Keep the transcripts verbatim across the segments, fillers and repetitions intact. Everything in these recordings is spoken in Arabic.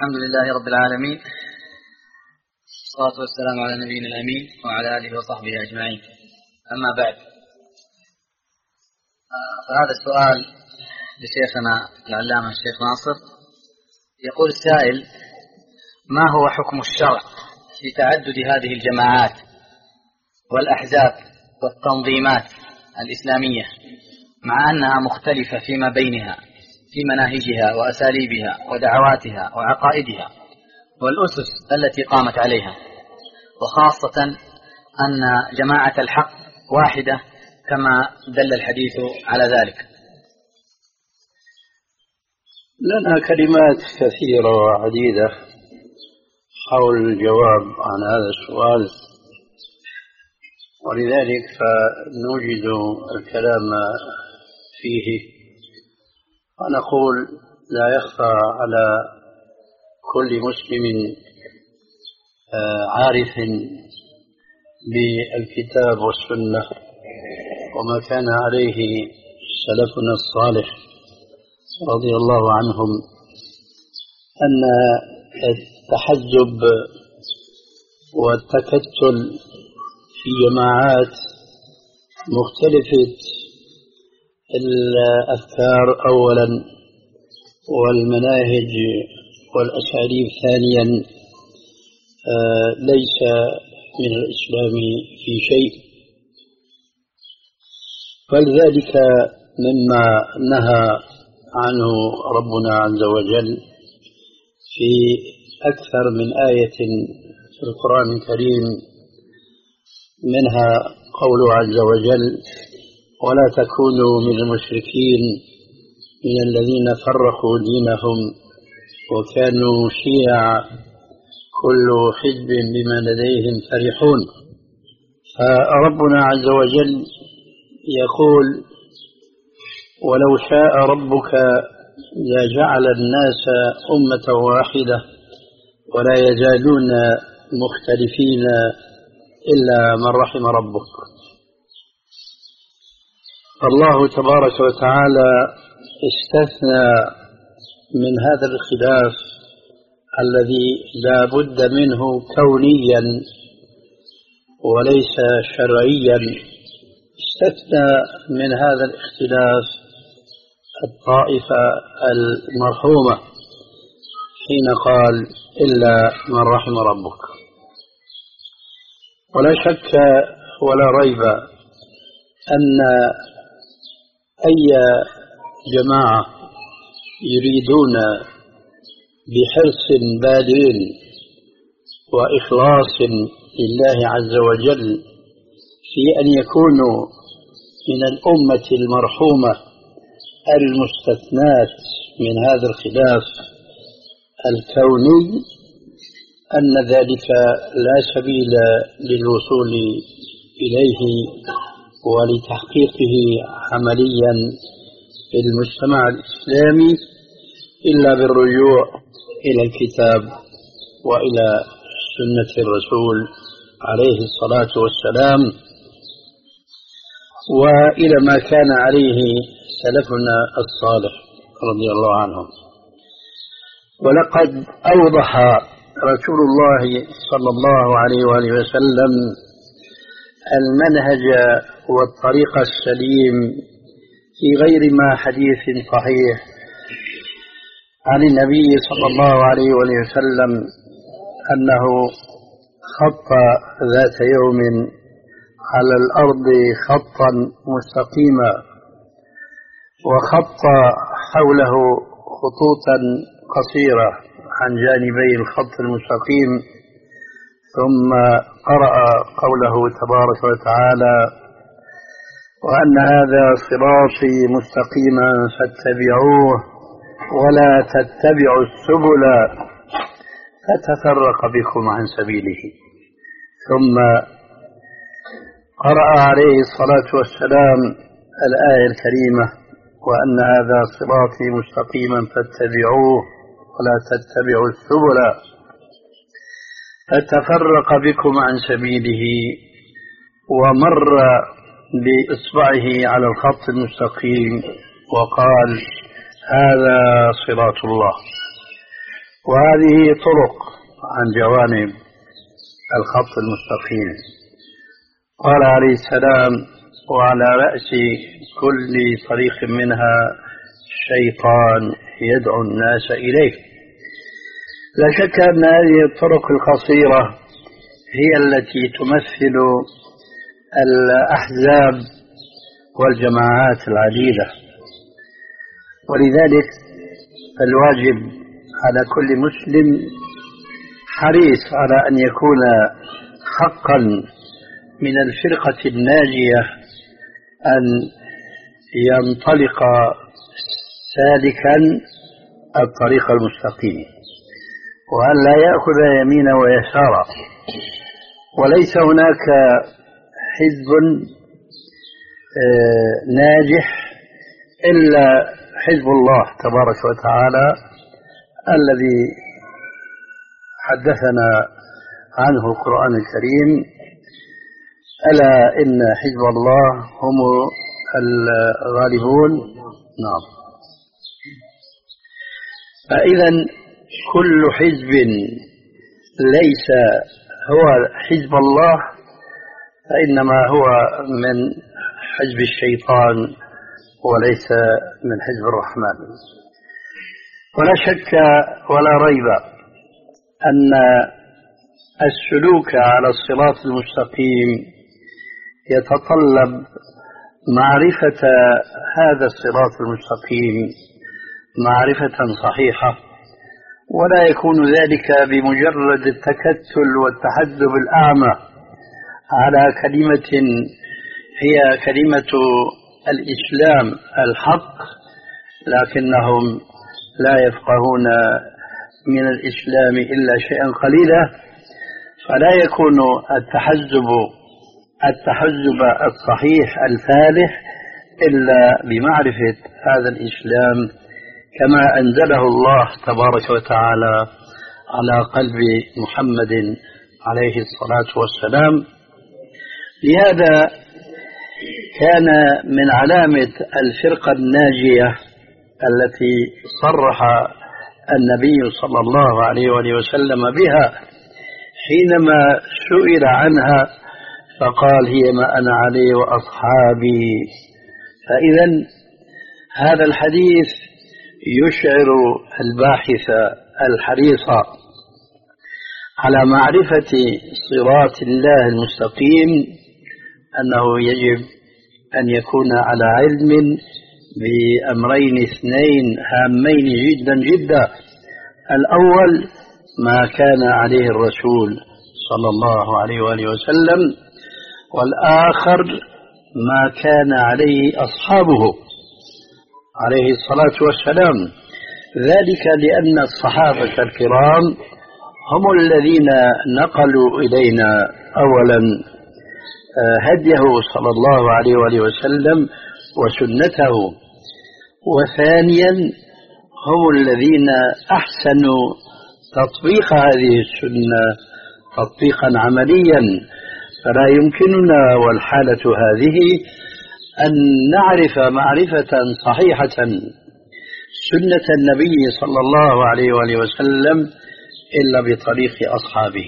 الحمد لله رب العالمين، والصلاة والسلام على نبينا الأمين وعلى آله وصحبه أجمعين. أما بعد، فهذا السؤال لشيخنا العلامة الشيخ ناصر. يقول السائل: ما هو حكم الشرع في تعدد هذه الجماعات والأحزاب والتنظيمات الإسلامية مع أنها مختلفة فيما بينها في مناهجها وأساليبها ودعواتها وعقائدها والأسس التي قامت عليها، وخاصة أن جماعة الحق واحدة كما دل الحديث على ذلك؟ لنا كلمات كثيرة وعديدة حول الجواب عن هذا السؤال، ولذلك فنوجد الكلام فيه ونقول: لا يخفى على كل مسلم عارف بالكتاب والسنة وما كان عليه سلفنا الصالح رضي الله عنهم، أن التحزب والتكتل في جماعات مختلفة الأفكار أولا والمناهج والأساليب ثانيا ليس من الإسلام في شيء، فلذلك مما نهى عنه ربنا عز وجل في أكثر من آية في القرآن الكريم، منها قوله عز وجل: ولا تكونوا من المشركين من الذين فرقوا دينهم وكانوا شيعا كل حزب بما لديهم فرحون. فربنا عز وجل يقول: ولو شاء ربك لجعل الناس أمة واحدة ولا يزالون مختلفين إلا من رحم ربك. الله تبارك وتعالى استثنى من هذا الخلاف الذي لا بد منه كونيا وليس شرعيا، استثنى من هذا الاختلاف الطائفة المرحومة حين قال: إلا من رحم ربك. ولا شك ولا ريب أن أي جماعة يريدون بحرص بالغ وإخلاص لله عز وجل في أن يكونوا من الأمة المرحومة المستثنات من هذا الخلاف الكوني، أن ذلك لا سبيل للوصول إليه ولتحقيقه عمليا في المجتمع الإسلامي إلا بالرجوع إلى الكتاب وإلى سنة الرسول عليه الصلاة والسلام وإلى ما كان عليه سلفنا الصالح رضي الله عنهم. ولقد أوضح رسول الله صلى الله عليه وآله وسلم المنهج والطريق السليم في غير ما حديث صحيح عن النبي صلى الله عليه وآله وسلم أنه خط ذات يوم على الأرض خطا مستقيما وخط حوله خطوطا قصيرة عن جانبي الخط المستقيم، ثم قرأ قوله تبارك وتعالى: وأن هذا صراطي مستقيما فاتبعوه ولا تتبعوا السبل فتفرق بكم عن سبيله. ثم قرأ عليه الصلاة والسلام الآية الكريمة: وأن هذا صراطي مستقيما فاتبعوه ولا تتبعوا السبل فتفرق بكم عن سبيله، ومر بإصبعه على الخط المستقيم وقال: هذا صراط الله. وهذه طرق عن جوانب الخط المستقيم. قال عليه السلام: وعلى رأس كل طريق منها شيطان يدعو الناس إليه. لا شك أن هذه الطرق القصيرة هي التي تمثل الأحزاب والجماعات العديدة، ولذلك الواجب على كل مسلم حريص على أن يكون حقا من الفرقة الناجية أن ينطلق سالكا الطريق المستقيم، وأن لا يأخذ يمينا ويسارا. وليس هناك حزب ناجح إلا حزب الله تبارك وتعالى الذي حدثنا عنه القرآن الكريم: ألا إن حزب الله هم الغالبون. نعم. فإذا كل حزب ليس هو حزب الله فإنما هو من حزب الشيطان وليس من حزب الرحمن. ولا شك ولا ريب أن السلوك على الصراط المستقيم يتطلب معرفة هذا الصراط المستقيم معرفة صحيحة، ولا يكون ذلك بمجرد التكتل والتحدث الأعمى على كلمة هي كلمة الإسلام الحق، لكنهم لا يفقهون من الإسلام إلا شيئا قليلا. فلا يكون التحزب التحزب الصحيح الفالح إلا بمعرفة هذا الإسلام كما أنزله الله تبارك وتعالى على قلب محمد عليه الصلاة والسلام. لهذا كان من علامة الفرقة الناجية التي صرح النبي صلى الله عليه وآله وسلم بها حينما سئل عنها فقال: هي ما أنا عليه وأصحابي. فإذا هذا الحديث يشعر الباحث الحريص على معرفة صراط الله المستقيم أنه يجب أن يكون على علم بأمرين اثنين هامين جدا جدا: الأول ما كان عليه الرسول صلى الله عليه وآله وسلم، والآخر ما كان عليه أصحابه عليه الصلاة والسلام. ذلك لأن الصحابة الكرام هم الذين نقلوا إلينا أولا هديه صلى الله عليه وآله وسلم وسنته، وثانيا هم الذين أحسنوا تطبيق هذه السنة تطبيقا عمليا. فلا يمكننا والحالة هذه أن نعرف معرفة صحيحة سنة النبي صلى الله عليه وآله وسلم إلا بطريق أصحابه.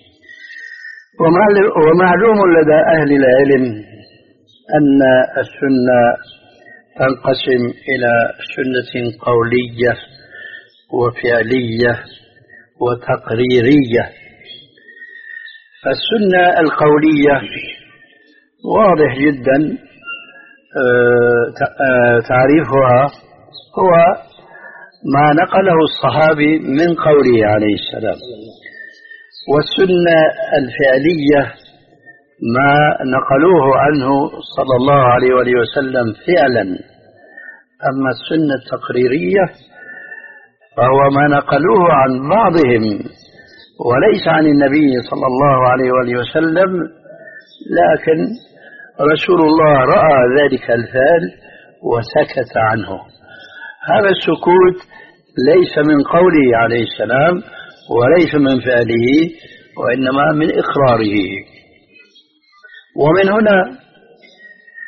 ومعلوم لدى أهل العلم أن السنة تنقسم إلى سنة قولية وفعلية وتقريرية. فالسنة القولية واضح جدا تعريفها هو ما نقله الصحابي من قوله عليه السلام، والسنة الفعلية ما نقلوه عنه صلى الله عليه وآله وسلم فعلا. أما السنة التقريرية فهو ما نقلوه عن بعضهم وليس عن النبي صلى الله عليه وآله وسلم، لكن رسول الله رأى ذلك الفعل وسكت عنه. هذا السكوت ليس من قوله عليه السلام وليس من فعله، وإنما من إقراره. ومن هنا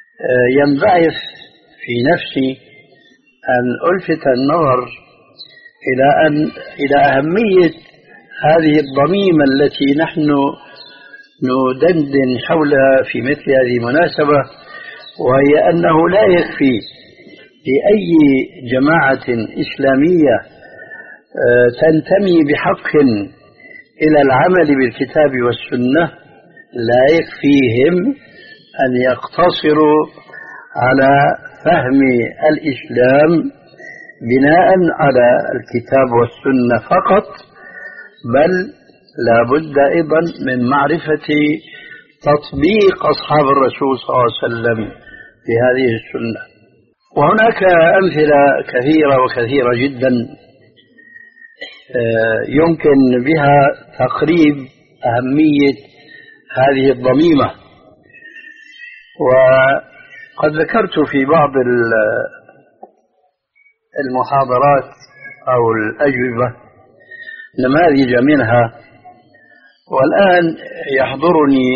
ينبعث في نفسي أن ألفت النظر إلى أن إلى أهمية هذه الضميمة التي نحن ندندن حولها في مثل هذه المناسبة، وهي أنه لا يكفي لأي جماعة إسلامية تنتمي بحق إلى العمل بالكتاب والسنة، لا يكفيهم أن يقتصروا على فهم الإسلام بناء على الكتاب والسنة فقط، بل لا بد أيضا من معرفة تطبيق أصحاب الرسول صلى الله عليه وسلم في هذه السنة. وهناك أمثلة كثيرة وكثيرة جدا يمكن بها تقريب أهمية هذه الضميمة. وقد ذكرت في بعض المحاضرات أو الأجوبة نماذج منها، والآن يحضرني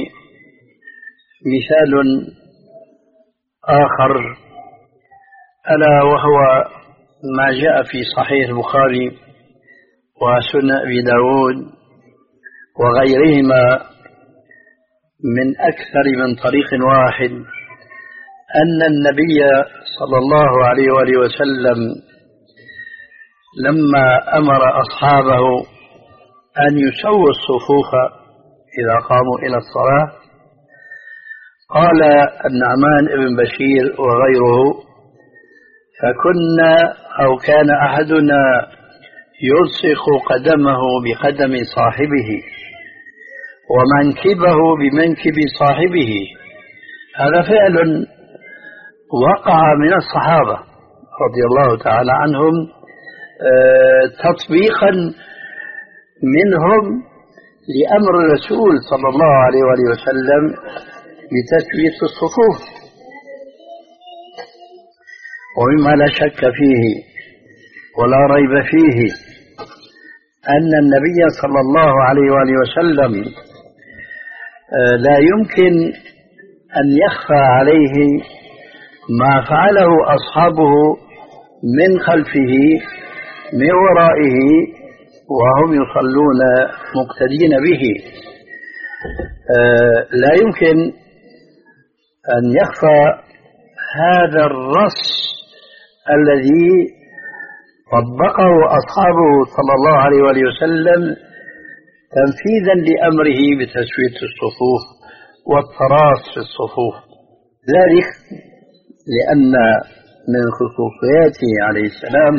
مثال آخر، ألا وهو ما جاء في صحيح البخاري وسنن أبي داود وغيرهما من أكثر من طريق واحد، أن النبي صلى الله عليه وآله وسلم لما أمر أصحابه أن يسووا الصفوف إذا قاموا إلى الصلاة، قال النعمان بن بشير وغيره: فكنا أو كان أحدنا يلصق قدمه بقدم صاحبه ومنكبه بمنكب صاحبه. هذا فعل وقع من الصحابة رضي الله تعالى عنهم تطبيقا منهم لأمر الرسول صلى الله عليه وآله وسلم بتسوية الصفوف. ومما لا شك فيه ولا ريب فيه أن النبي صلى الله عليه وآله وسلم لا يمكن أن يخفى عليه ما فعله أصحابه من خلفه من ورائه وهم يصلون مقتدين به. لا يمكن أن يخفى هذا الرص الذي طبقه أصحابه صلى الله عليه وآله وسلم تنفيذا لأمره بتسوية الصفوف والتراص في الصفوف. ذلك لأن من خصوصياته عليه السلام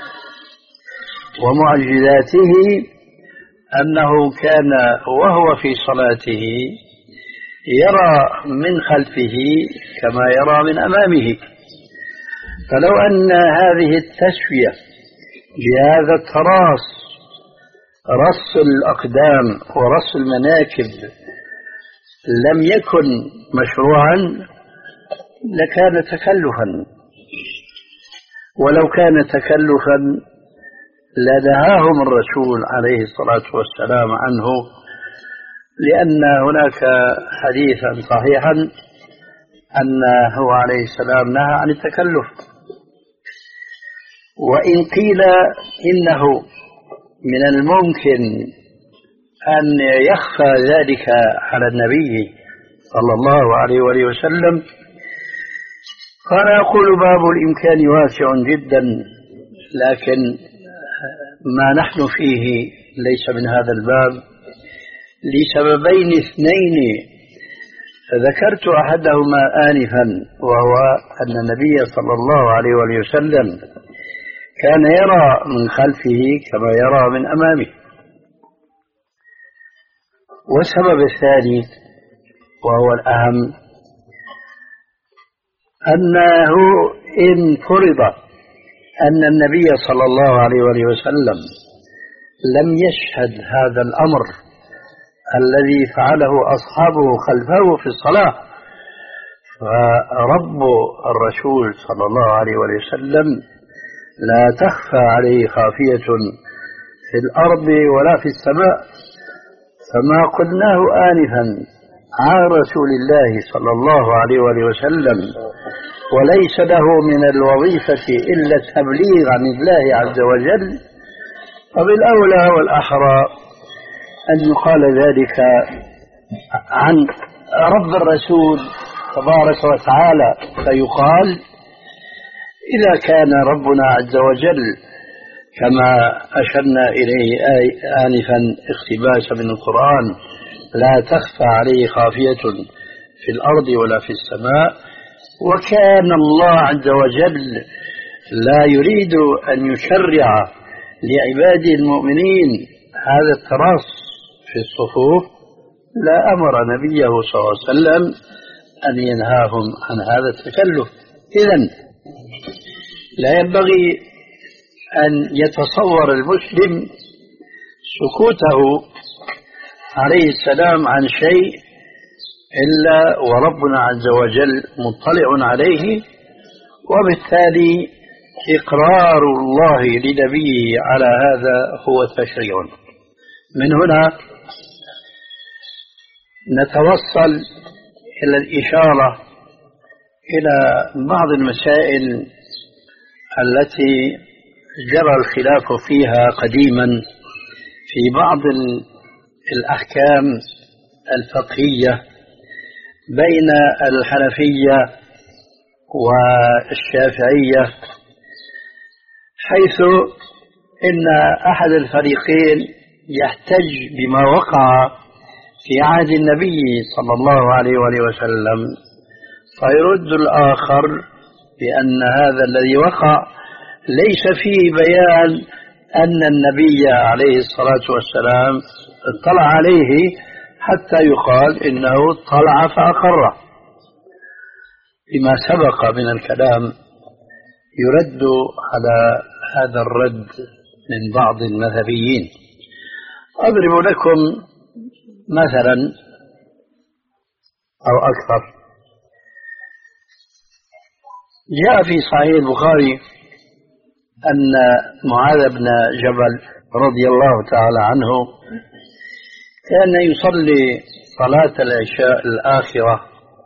ومعجزاته أنه كان وهو في صلاته يرى من خلفه كما يرى من أمامه. فلو أن هذه التسوية بهذا التراص، رص الأقدام ورص المناكب، لم يكن مشروعا لكان تكلفا، ولو كان تكلفا لنهاهم الرسول عليه الصلاة والسلام عنه، لأن هناك حديثا صحيحا أنه عليه السلام نهى عن التكلف. وإن قيل إنه من الممكن أن يخفى ذلك على النبي صلى الله عليه وآله وسلم، فأنا أقول باب الإمكان واسع جدا، لكن ما نحن فيه ليس من هذا الباب لسببين اثنين ذكرت أحدهما آنفا، وهو أن النبي صلى الله عليه وآله وسلم كان يرى من خلفه كما يرى من أمامه. والسبب الثاني وهو الأهم أنه إن فرض أن النبي صلى الله عليه وآله وسلم لم يشهد هذا الأمر الذي فعله أصحابه خلفه في الصلاة، فرب الرسول صلى الله عليه وآله وسلم لا تخفى عليه خافية في الأرض ولا في السماء. فما قلناه آنفا عن رسول الله صلى الله عليه وآله وسلم وليس له من الوظيفة إلا التبليغ عن الله عز وجل، وبالأولى والأحرى أن يقال ذلك عن رب الرسول تبارك وتعالى، فيقال إذا كان ربنا عز وجل كما أشرنا إليه آنفا اقتباسا من القرآن لا تخفى عليه خافية في الأرض ولا في السماء، وكان الله عز وجل لا يريد أن يشرع لعباده المؤمنين هذا التراص في الصفوف لا أمر نبيه صلى الله عليه وسلم أن ينهاهم عن هذا التكلف. إذن لا ينبغي أن يتصور المسلم سكوته عليه السلام عن شيء إلا وربنا عز وجل مطلع عليه، وبالتالي إقرار الله لنبيه على هذا هو تشريع. من هنا نتوصل إلى الإشارة إلى بعض المسائل التي جرى الخلاف فيها قديما في بعض الأحكام الفقهية بين الحنفية والشافعية، حيث إن أحد الفريقين يحتج بما وقع في عهد النبي صلى الله عليه وآله وسلم، فيرد الآخر بأن هذا الذي وقع ليس فيه بيان أن النبي عليه الصلاة والسلام اطلع عليه حتى يقال إنه اطلع فأقره. بما سبق من الكلام يرد على هذا الرد من بعض المذهبيين. أضرب لكم مثلا أو أكثر. جاء في صحيح البخاري أن معاذ بن جبل رضي الله تعالى عنه كان يصلي صلاة العشاء الآخرة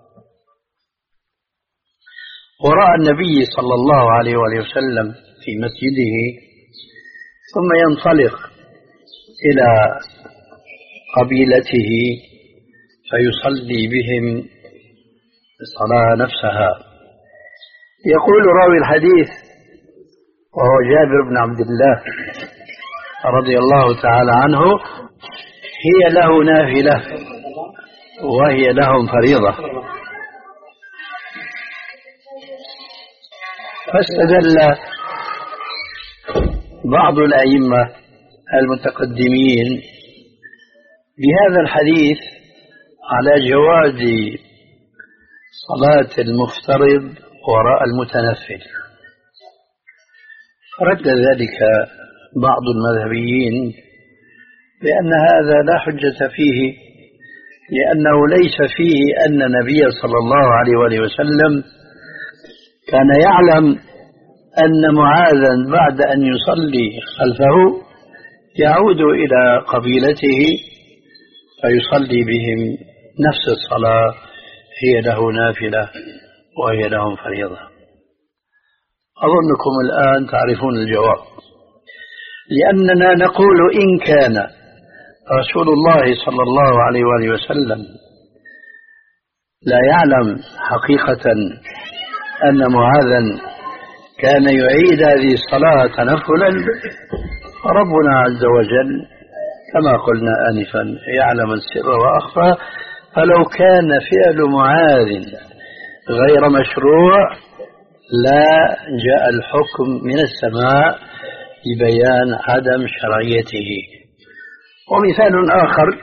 وراء النبي صلى الله عليه وآله وسلم في مسجده، ثم ينطلق إلى قبيلته فيصلي بهم الصلاة نفسها. يقول راوي الحديث وهو جابر بن عبد الله رضي الله تعالى عنه: هي له نافلة وهي لهم فريضة. فاستدل بعض الأئمة المتقدمين بهذا الحديث على جواز صلاة المفترض وراء المتنفل، فرد ذلك بعض المذهبيين بأن هذا لا حجة فيه، لأنه ليس فيه أن النبي صلى الله عليه وآله وسلم كان يعلم أن معاذا بعد أن يصلي خلفه يعود إلى قبيلته فيصلي بهم نفس الصلاة، هي له نافلة وهي لهم فريضة. أظنكم الآن تعرفون الجواب، لأننا نقول إن كان رسول الله صلى الله عليه وآله وسلم لا يعلم حقيقة أن معاذا كان يعيد هذه الصلاة تنفلا، فربنا عز وجل كما قلنا آنفا يعلم السر وأخفى، فلو كان فعل معاذ غير مشروع لا جاء الحكم من السماء لبيان عدم شرعيته. ومثال آخر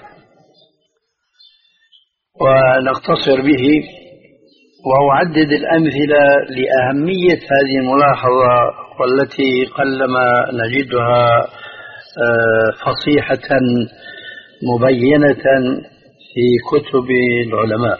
ونقتصر به وأعدد الأمثلة لأهمية هذه الملاحظة والتي قلما نجدها فصيحة مبينة في كتب العلماء.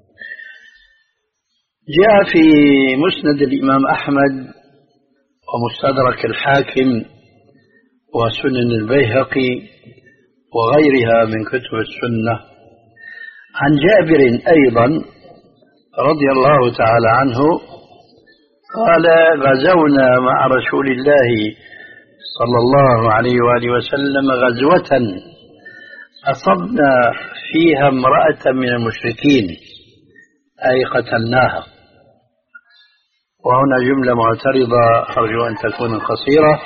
جاء في مسند الإمام أحمد ومستدرك الحاكم وسنن البيهقي وغيرها من كتب السنة عن جابر أيضا رضي الله تعالى عنه قال: غزونا مع رسول الله صلى الله عليه وآله وسلم غزوة أصبنا فيها امرأة من المشركين أي قتلناها. وهنا جملة معترضة أرجو أن تكون قصيرة.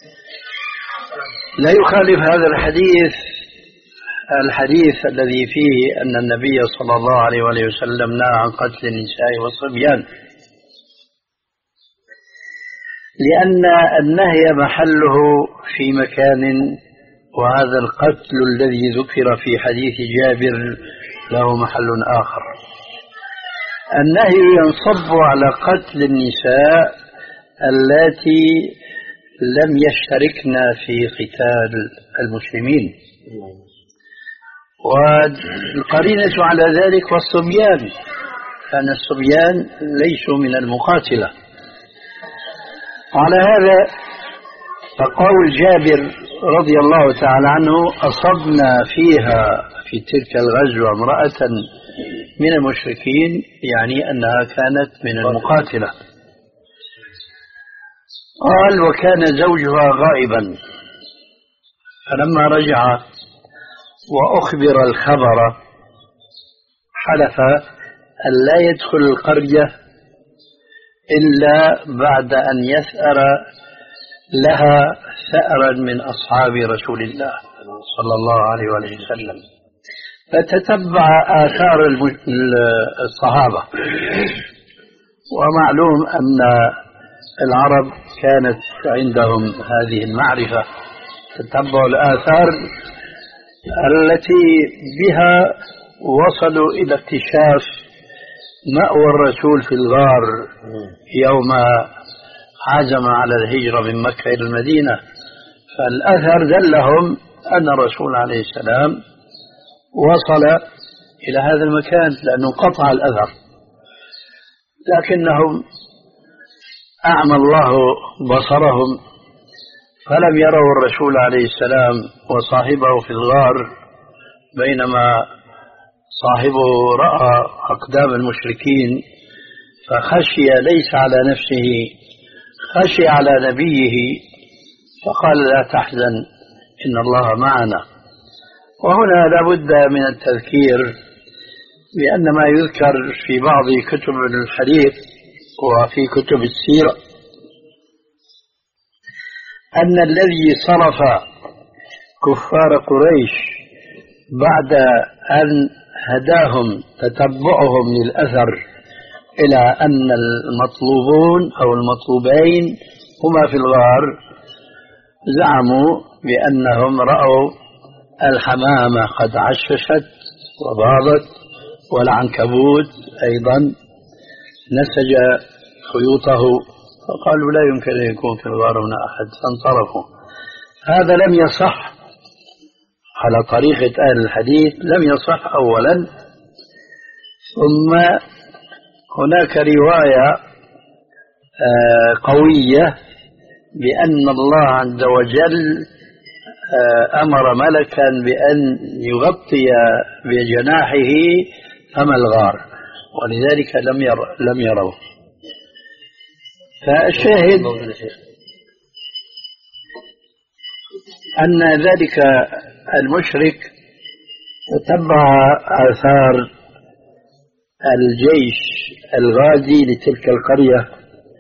لا يخالف هذا الحديث الحديث الذي فيه أن النبي صلى الله عليه وسلم نهى عن قتل النساء والصبيان، لأن النهي محله في مكان، وهذا القتل الذي ذكر في حديث جابر له محل آخر. النهي ينصب على قتل النساء اللاتي لم يشتركن في قتال المسلمين، والقرينة على ذلك والصبيان، أن الصبيان ليسوا من المقاتلة. على هذا فقول جابر رضي الله تعالى عنه أصبنا فيها في تلك الغزوة امرأة من المشركين، يعني أنها كانت من المقاتلة. قال وكان زوجها غائبا، فلما رجع وأخبر الخبر حلف أن لا يدخل القرية إلا بعد أن يثأر لها ثأرا من أصحاب رسول الله صلى الله عليه وسلم. فتتبع آثار الصحابة، ومعلوم أن العرب كانت عندهم هذه المعرفة، تتبع الآثار التي بها وصلوا إلى اكتشاف مأوى الرسول في الغار يوم عزم على الهجرة من مكة إلى المدينة. فالأثر دلهم أن الرسول عليه السلام وصل إلى هذا المكان، لأنه قطع الأثر، لكنهم أعمى الله بصرهم فلم يروا الرسول عليه السلام وصاحبه في الغار، بينما صاحبه رأى أقدام المشركين فخشي ليس على نفسه، خشي على نبيه، فقال لا تحزن إن الله معنا. وهنا لابد من التذكير بأن ما يذكر في بعض كتب الحديث وفي كتب السيرة أن الذي صرف كفار قريش بعد أن هداهم تتبعهم للأثر إلى أن المطلوبون أو المطلوبين هما في الغار، زعموا بأنهم رأوا الحمامة قد عششت وباضت، والعنكبوت أيضا نسج خيوطه، فقالوا لا يمكن أن يكون في الغار هنا أحد، فانصرفوا. هذا لم يصح على طريقة أهل الحديث، لم يصح أولا. ثم هناك رواية قوية بأن الله عز وجل أمر ملكا بأن يغطي بجناحه فم الغار، ولذلك لم ير لم يروه. فالشاهد أن ذلك المشرك تتبع آثار الجيش الغازي لتلك القرية،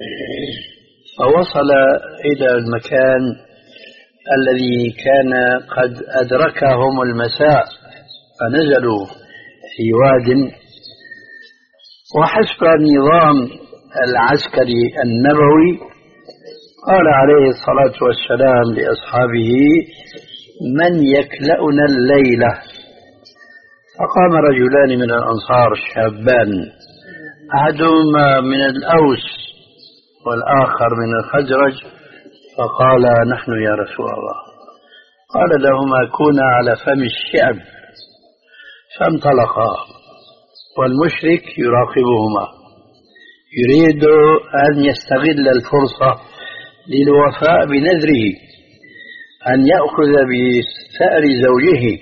فوصل إلى المكان الذي كان قد أدركهم المساء، فنزلوا في واد. وحسب النظام العسكري النبوي قال عليه الصلاة والسلام لأصحابه من يكلأنا الليلة؟ فقام رجلان من الأنصار شابان، أحدهما من الأوس والآخر من الخزرج، فقال نحن يا رسول الله. قال لهما كونا على فم الشعب، فانطلقا والمشرك يراقبهما يريد أن يستغل الفرصة للوفاء بنذره أن يأخذ بثأر زوجه.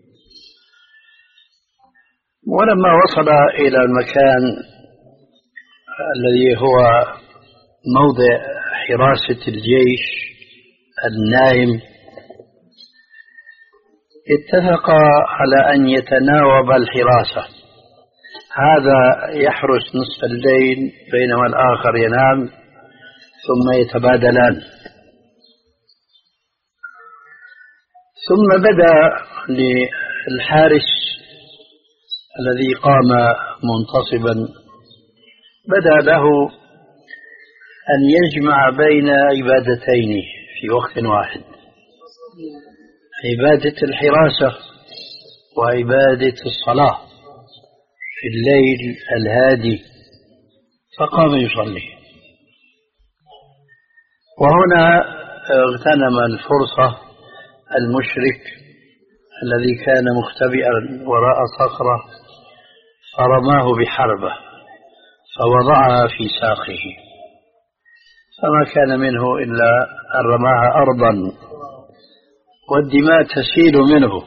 ولما وصل إلى المكان الذي هو موضع حراسة الجيش النائم اتفق على أن يتناوب الحراسة، هذا يحرس نصف الليل بينما الآخر ينام ثم يتبادلان. ثم بدأ للحارس الذي قام منتصبا بدأ له أن يجمع بين عبادتين في وقت واحد، عبادة الحراسة وعبادة الصلاة في الليل الهادي، فقام يصلي. وهنا اغتنم الفرصة المشرك الذي كان مختبئا وراء صخرة فرماه بحربة فوضعها في ساقه، فما كان منه إلا أن رماها أرضا والدماء تسيل منه.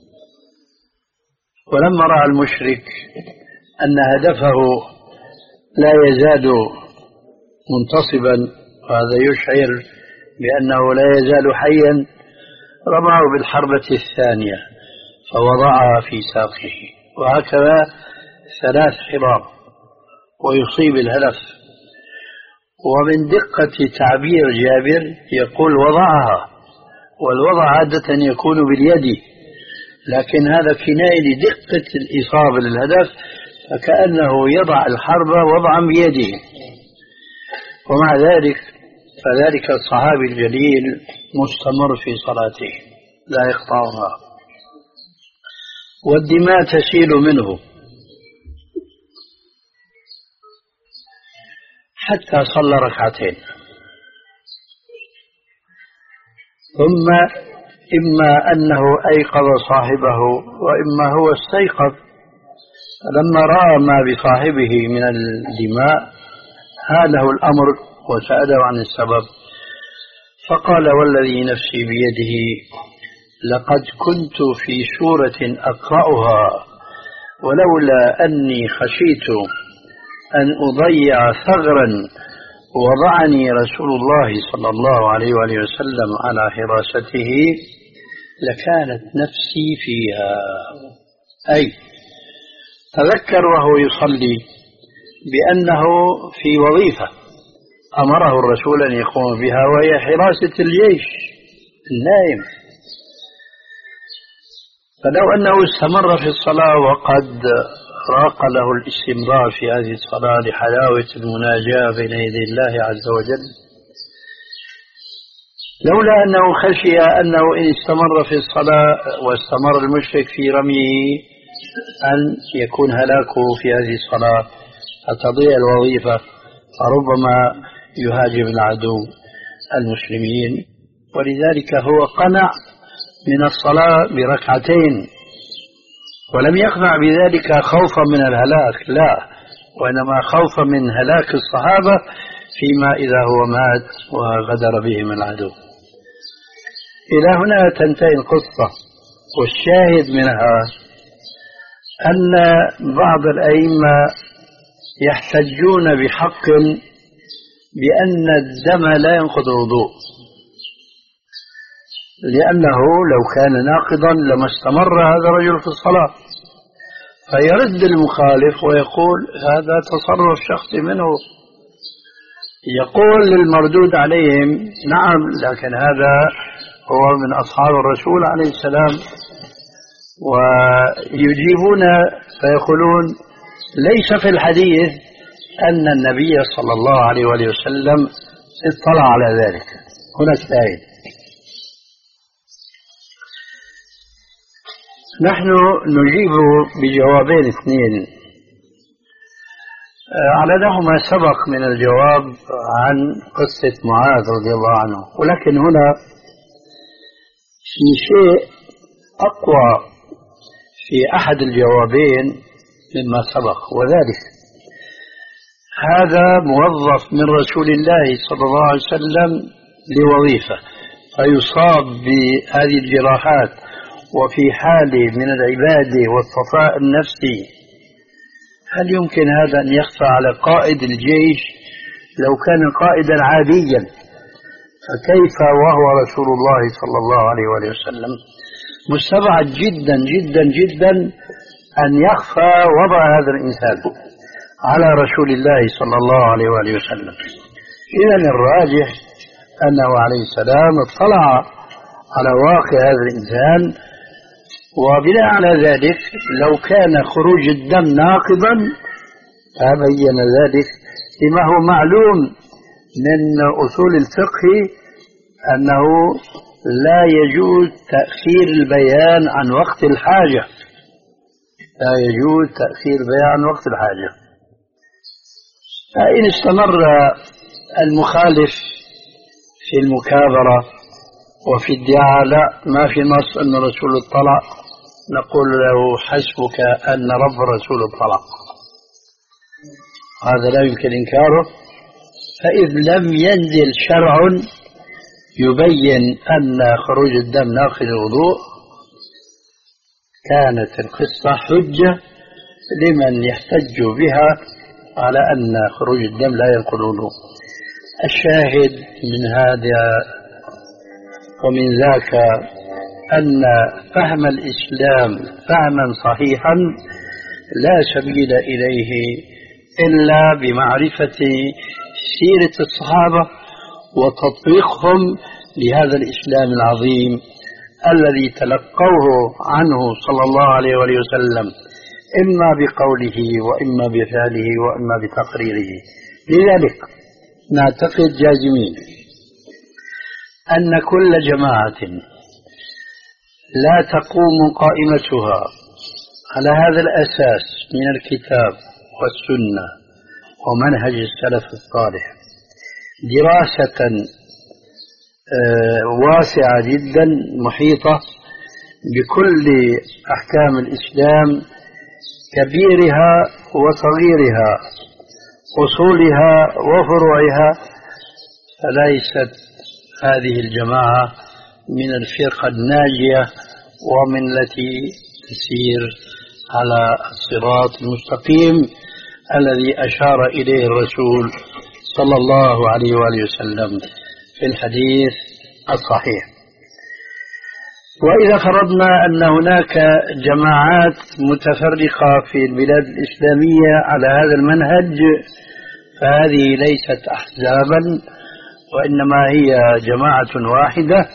ولما رأى المشرك أن هدفه لا يزال منتصبا وهذا يشعر بأنه لا يزال حيا، رماه بالحربة الثانية فوضعها في ساقه، وهكذا ثلاث حراب ويصيب الهدف. ومن دقة تعبير جابر يقول وضعها، والوضع عادة يكون باليد، لكن هذا كناية لدقة الإصابة للهدف، فكأنه يضع الحرب وضعا بيده. ومع ذلك فذلك الصحابي الجليل مستمر في صلاته لا يقطعها والدماء تسيل منه حتى صلى ركعتين. ثم إما أنه أيقظ صاحبه وإما هو استيقظ، فلما رأى ما بصاحبه من الدماء هاله الأمر وسأله عن السبب، فقال والذي نفسي بيده لقد كنت في سورة أقرأها ولولا أني خشيت أن أضيع ثغرا وضعني رسول الله صلى الله عليه وآله وسلم على حراسته لكانت نفسي فيها. أي تذكر وهو يصلي بأنه في وظيفة أمره الرسول أن يقوم بها، وهي حراسة الجيش النائم. فلو أنه استمر في الصلاة وقد راق له الاستمرار في هذه الصلاة لحلاوة المناجاة بين يدي الله عز وجل، لولا أنه خشي أنه إن استمر في الصلاة واستمر المشرك في رميه أن يكون هلاكه في هذه الصلاة فتضيع الوظيفة، فربما يهاجم العدو المسلمين. ولذلك هو قنع من الصلاة بركعتين، ولم يقنع بذلك خوفا من الهلاك، لا، وإنما خوفا من هلاك الصحابة فيما إذا هو مات وغدر بهم العدو. إلى هنا تنتهي القصة، والشاهد منها أن بعض الأئمة يحتجون بحق بأن الدم لا ينقض الوضوء، لأنه لو كان ناقضا لما استمر هذا الرجل في الصلاة، فيرد المخالف ويقول هذا تصرف شخصي منه. يقول للمردود عليهم نعم، لكن هذا هو من أصحاب الرسول عليه السلام، ويجيبون فيقولون ليس في الحديث أن النبي صلى الله عليه وآله وسلم اطلع على ذلك. هناك آية. نحن نجيب بجوابين اثنين على سبق من الجواب عن قصة معاذ رضي الله عنه، ولكن هنا في شيء أقوى في أحد الجوابين مما سبق، وذلك هذا موظف من رسول الله صلى الله عليه وسلم لوظيفة فيصاب بهذه الجراحات وفي حال من العبادة والصفاء النفسي، هل يمكن هذا أن يخفى على قائد الجيش لو كان قائدا عاديا فكيف وهو رسول الله صلى الله عليه وآله وسلم؟ مستبعد جدا جدا جدا أن يخفى وضع هذا الإنسان على رسول الله صلى الله عليه وآله وسلم. إذن الراجح أنه عليه السلام اطلع على واقع هذا الإنسان، وبناء على ذلك لو كان خروج الدم ناقضا فبين ذلك لما هو معلوم من أصول الفقه أنه لا يجوز تأخير البيان عن وقت الحاجة، لا يجوز تأخير البيان عن وقت الحاجة. فإن استمر المخالف في المكابرة وفي ادعاء لا ما في نص أن الرسول اطلع، نقول له حسبك أن رب الرسول اطلع، هذا لا يمكن إنكاره. فإذ لم ينزل شرع يبين أن خروج الدم ناقض الوضوء كانت القصة حجة لمن يحتج بها على أن خروج الدم لا ينقض الوضوء. الشاهد من هذا ومن ذاك أن فهم الإسلام فهما صحيحا لا سبيل إليه إلا بمعرفة سيرة الصحابة وتطبيقهم لهذا الإسلام العظيم الذي تلقوه عنه صلى الله عليه وآله وسلم إما بقوله وإما بفعله وإما بتقريره. لذلك نعتقد جازمين أن كل جماعة لا تقوم قائمتها على هذا الأساس من الكتاب والسنة ومنهج السلف الصالح دراسة واسعة جدا محيطة بكل أحكام الإسلام كبيرها وصغيرها أصولها وفروعها، فليست هذه الجماعة من الفرقة الناجية ومن التي تسير على الصراط المستقيم الذي أشار إليه الرسول صلى الله عليه وآله وسلم في الحديث الصحيح. وإذا فرضنا أن هناك جماعات متفرقة في البلاد الإسلامية على هذا المنهج فهذه ليست أحزابا وإنما هي جماعة واحدة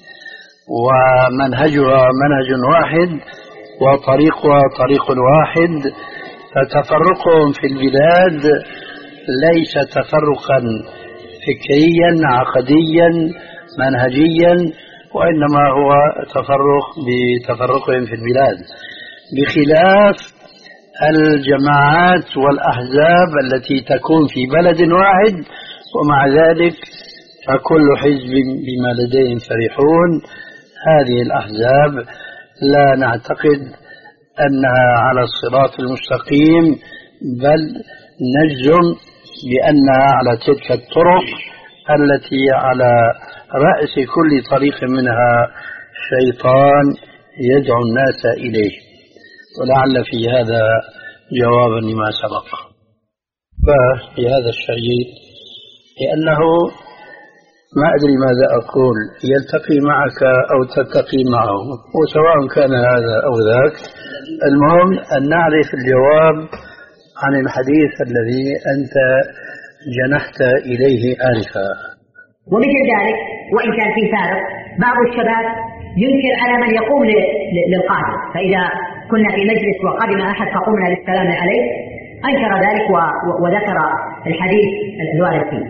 ومنهجها منهج واحد وطريقها طريق واحد، فتفرقهم في البلاد ليس تفرقا فكريا عقديا منهجيا، وإنما هو تفرق بتفرقهم في البلاد، بخلاف الجماعات والأحزاب التي تكون في بلد واحد ومع ذلك فكل حزب بما لديهم فرحون. هذه الأحزاب لا نعتقد أنها على الصراط المستقيم، بل نجزم بأنها على تلك الطرق التي على رأس كل طريق منها شيطان يدعو الناس إليه. ولعل في هذا جوابا لما سبق. ففي هذا الشيء لأنه ما أدري ماذا أقول، يلتقي معك أو تلتقي معه، وسواء كان هذا أو ذاك، المهم أن نعرف الجواب عن الحديث الذي أنت جنحت إليه آنفا. ومثل ذلك وإن كان في فارق، بعض الشباب ينكر على من يقوم للقادم، فإذا كنا في مجلس وقدم أحد فقمنا للسلام عليه أنكر ذلك وذكر الحديث الوارد فيه.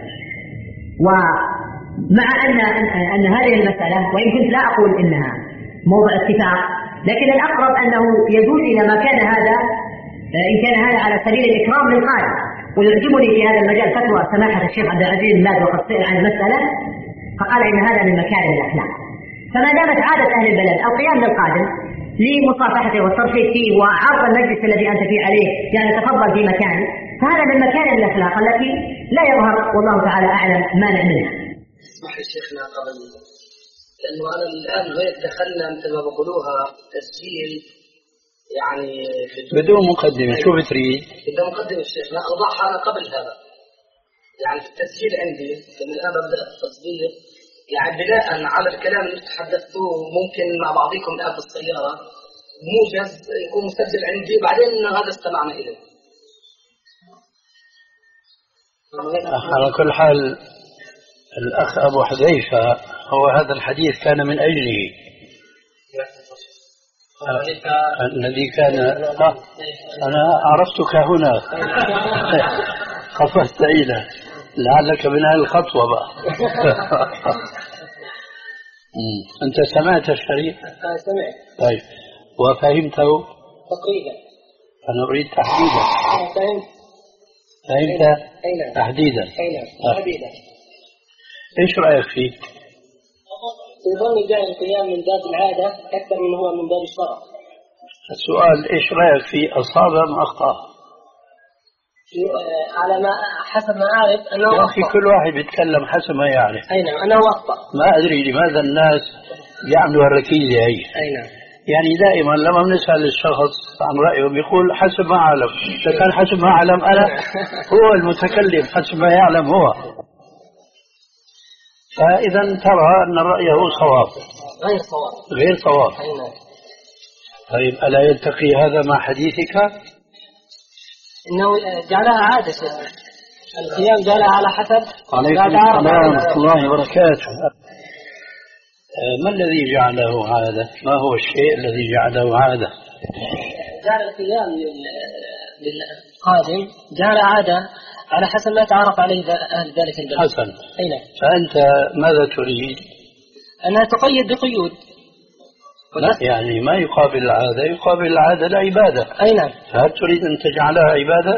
ومع أن أن هذه المسألة وإن كنت لا أقول إنها موضع اتفاق، لكن الأقرب أنه يجوز إذا ما كان هذا إن كان هذا على سبيل الإكرام للقادم. ويعجبني في هذا المجال فتوى سماحة الشيخ عبد العزيز بن باز وقد سئل عن المسألة فقال إن هذا من مكارم الأخلاق. فما دامت عادة أهل البلد القيام للقادم لمصافحته والترحيب فيه وعرض المجلس الذي أنت فيه عليه يعني تفضل في مكانه، فهذا من مكارم الأخلاق التي لا يظهر والله تعالى أعلم مانع منها. اسمح لي شيخنا قبل، لأنه أنا الآن هي دخلنا مثل ما بقولوها تسجيل يعني بدون مقدمة. شو بتريد؟ بدون مقدمة شيخنا أوضحها أنا قبل هذا، يعني في التسجيل عندي من الآن ببدأ التصديق يعني بناء على الكلام اللي تحدثتوه ممكن مع بعضكم الآن في السيارة موجز يكون مسجل عندي بعدين هذا استمعنا إليه. على كل حال الأخ أبو حذيفة هو هذا الحديث كان من أجله الذي كان آه أنا عرفتك هنا خفت إلى لعلك من أهل الخطوة بقى. أنت سمعت الشريط؟ سمعت. طيب وفهمته؟ تقريبا. أنا أريد تحديدا. فهمت. فهمت؟ أين؟ تحديدا. أين؟ تحديدا. إيش رأيك فيه؟ في ظني جاء القيام من باب العادة أكثر من هو من باب الشرع. السؤال إيش رأيك فيه؟ أصاب أم أخطأ؟ على ما حسب ما أعرف أنه يا أخي كل واحد بيتكلم حسب ما يعرف. أي نعم أنه أخطأ. ما أدري لماذا الناس يعملوا الركيزة هي. أي نعم. يعني دائما لما بنسأل الشخص عن رأيه بيقول حسب ما أعلم. إذا كان حسب ما أعلم أنا هو المتكلم حسب ما يعلم هو. فإذا ترى أن رأيه صواب. غير صواب. غير صواب. أي نعم. طيب ألا يلتقي هذا مع حديثك؟ إنه جعلها عادة القيام جعلها على حسب. عليكم السلام ورحمة الله وبركاته. ما الذي جعله عادة؟ ما هو الشيء الذي جعله عادة؟ جعل القيام للقادم جعل عادة على حسب ما تعرف عليه أهل ذلك البلد. حسن. أي نعم. فأنت ماذا تريد؟ أنها تقيد بقيود. لا يعني ما يقابل العادة، يقابل العادة العبادة. أي نعم. فهل تريد أن تجعلها عبادة؟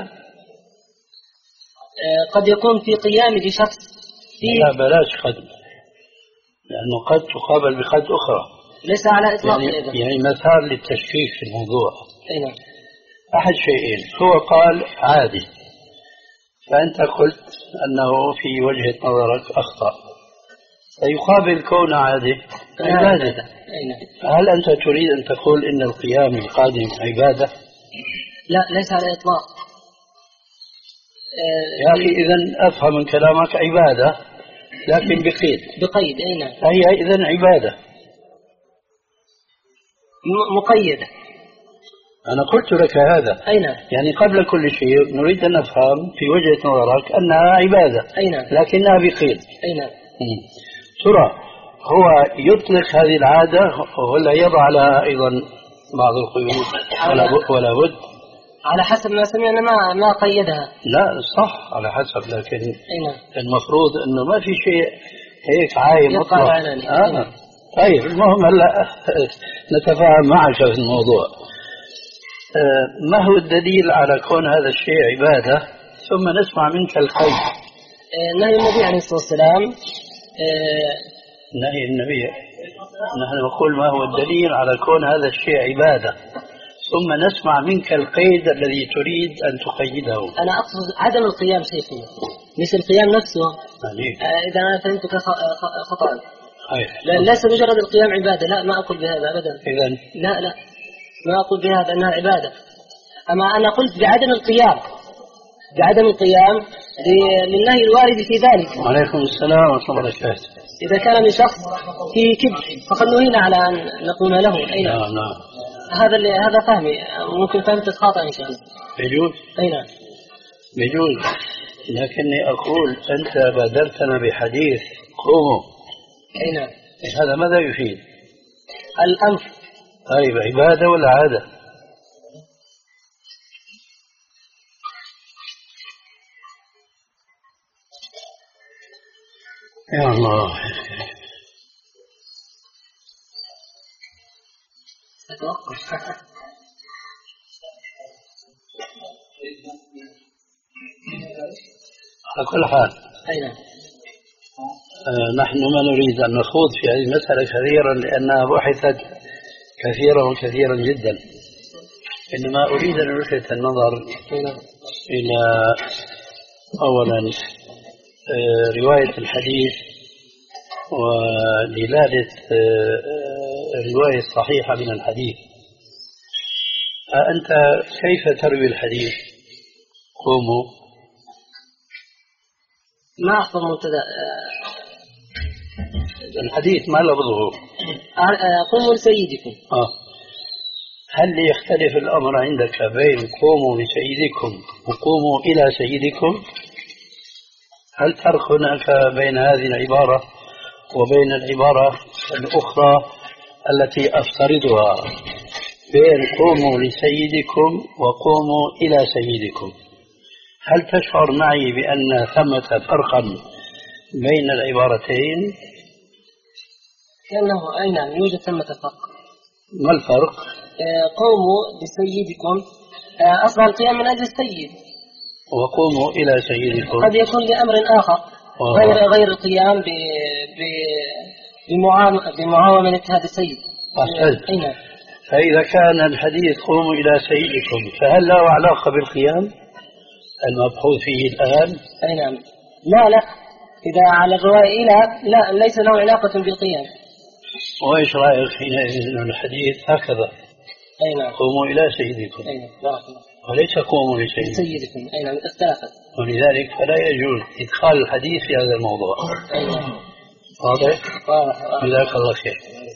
آه قد يكون في قيام لشخص في لا بلاش قد، لأنه قد تقابل بقد أخرى. ليس على إطلاق يعني, يعني مثال للتشكيك في الموضوع. أي نعم. أحد شيئين، هو قال عادي فأنت قلت أنه في وجهة نظرك أخطأ، فيقابل كون عادي عبادة. هل أنت تريد أن تقول إن القيام القادم عبادة؟ لا ليس على إطلاق. يا أخي إذن أفهم من كلامك عبادة لكن بقيد. بقيد أي نعم. فهي إذن عبادة مقيدة. أنا قلت لك هذا. أي نعم. يعني قبل كل شيء نريد أن نفهم في وجهة نظرك أنها عبادة. أي نعم. لكنها بقيد. أي نعم. ترى هو يطلق هذه العادة ولا يضع لها أيضا بعض القيود ولا بد؟ على حسب ما سمعنا ما ما قيدها. لا صح على حسب، لكن نعم. المفروض انه ما في شيء هيك عايم مطلق. آه. طيب المهم هلا نتفاهم معك في الموضوع. آه ما هو الدليل على كون هذا الشيء عبادة؟ ثم نسمع منك القيد. آه نهي النبي عليه الصلاة والسلام. آه نهي النبي، نحن نقول ما هو الدليل على كون هذا الشيء عبادة، ثم نسمع منك القيد الذي تريد أن تقيده. أنا أقصد عدم القيام شيخي، مش القيام نفسه. آه إذا أنا فهمتك خطأ. لا ليس مجرد القيام عبادة، لا ما أقول بهذا أبدا. إذن لا لا ما أقول بهذا أنها عبادة، أما أنا قلت بعدم القيام، بعدم القيام للنهي الوارد في ذلك. عليكم السلام ورحمة الله وبركاته. إذا كان من شخص في كبر فقد نهينا على أن نقوم له. أي نعم. نعم. هذا اللي هذا فهمي، ممكن فهمت خاطئ إن شاء الله. يجوز. أي نعم. يجوز، لكني أقول أنت بادرتنا بحديث قوموا. أي نعم. هذا ماذا يفيد؟ الأمر. طيب عبادة ولا عادة؟ يا الله. على كل حال. أي نعم. آه نحن ما نريد أن نخوض في هذه المسألة كثيرا لأنها بحثت كثيرا وكثيرا جدا، إنما أريد أن ألفت النظر إلى أولا آه رواية الحديث ودلالة آه الرواية الصحيحة من الحديث. أنت كيف تروي الحديث؟ قوموا. ما أحفظ منتدى الحديث ما لفظه قوموا لسيدكم. آه. هل يختلف الأمر عندك بين قوموا لسيدكم وقوموا إلى سيدكم؟ هل فرق هناك بين هذه العبارة وبين العبارة الأخرى التي أفترضها بين قوموا لسيدكم وقوموا إلى سيدكم؟ هل تشعر معي بأن ثمة فرقا بين العبارتين؟ كأنه أي نعم يوجد ثمة فرق. ما الفرق؟ قوموا لسيدكم أصل القيام من أجل السيد، وقوموا إلى سيدكم قد يكون لأمر آخر غير غير القيام بمعاونة هذا السيد. أحسنت. فإذا كان الحديث قوموا إلى سيدكم فهل له علاقة بالقيام المبحوث فيه الآن؟ أي نعم. لا لا، إذا على الرواية إلى لا ليس له علاقة بالقيام. وإيش رأيك حينئذ أن الحديث هكذا؟ أي نعم. قوموا إلى سيدكم. أي نعم. وليس قوموا لسيدكم. سيدكم. أي نعم، اختلفت. ولذلك فلا يجوز إدخال الحديث في هذا الموضوع. أي نعم. واضح؟ واضح. جزاك الله خير.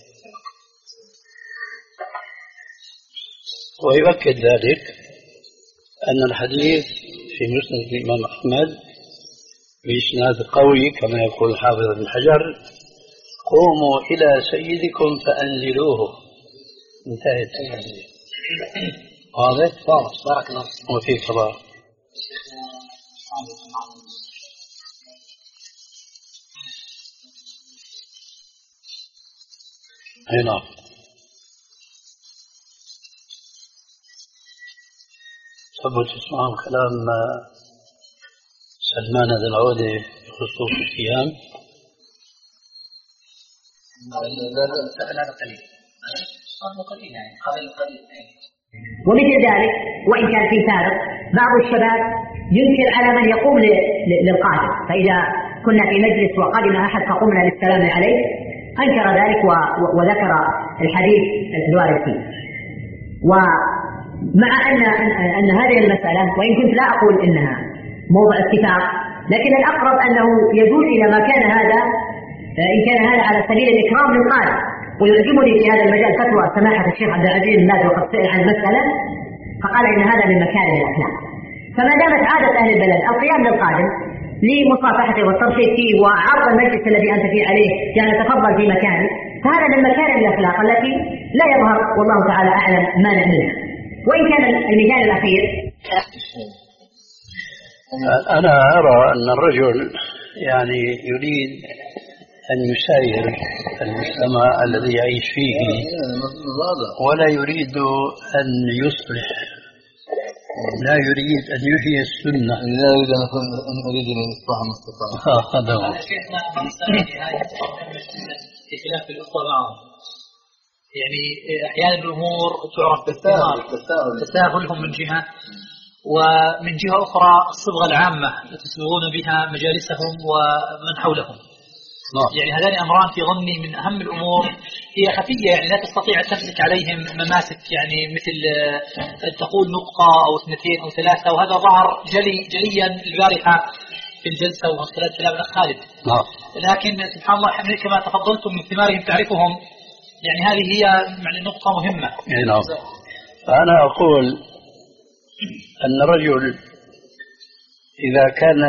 ويؤكد ذلك أن الحديث في مسند الإمام أحمد بإسناد قوي كما يقول الحافظ ابن حجر: قوموا إلى سيدكم فأنزلوه. انتهت. واضح؟ واضح. بارك الله فيك. وفيك بارك. أي نعم. تحبوا تسمعوا كلام سلمان ذي العودة بخصوص القيام؟ لا لا قليل قليل يعني قليل قليل. ومثل ذلك وإن كان في فارق، بعض الشباب ينكر على من يقوم للقادم، فإذا كنا في مجلس وقدم أحد فقمنا للسلام عليه أنكر ذلك وذكر الحديث الوارد فيه. ومع أن أن هذه المسألة وإن كنت لا أقول إنها موضع اتفاق، لكن الأقرب أنه يدل إلى ما كان هذا إن كان هذا على سبيل الإكرام للقادم. ويعجبني في هذا المجال فتوى سماحة الشيخ عبد العزيز بن باز وقد سئل عن المسألة فقال إن هذا من مكارم الأخلاق. فما دامت عادة أهل البلد القيام للقادم لمصافحته والترشيد فيه وعرض المجلس الذي أنت فيه عليه يعني تفضل في مكانه، فهذا من مكارم الأخلاق التي لا يظهر والله تعالى أعلم مانع منها. وإن كان المثال الأخير أنا أرى أن الرجل يعني يريد أن يساير المجتمع الذي يعيش فيه ولا يريد أن يصلح، لا يريد أن يحيي السنة، لا يريد أن أريد الإصلاح المستطاع. هذا هو. في خلاف الأخوة معهم يعني أحيانا الأمور تعرف بالتساهلهم من جهة، ومن جهة أخرى الصبغة العامة يتصبغون بها مجالسهم ومن حولهم. يعني هذان أمران في ظني من أهم الأمور، هي خفية يعني لا تستطيع أن تمسك عليهم مماسك يعني مثل تقول نقطة أو اثنتين أو ثلاثة، وهذا ظهر جلي جليا البارحة في الجلسة وخلال كلام الأخ خالد. لكن سبحان الله كما تفضلتم من ثمارهم تعرفهم، يعني هذه هي يعني نقطة مهمة. نعم. فأنا أقول أن الرجل إذا كان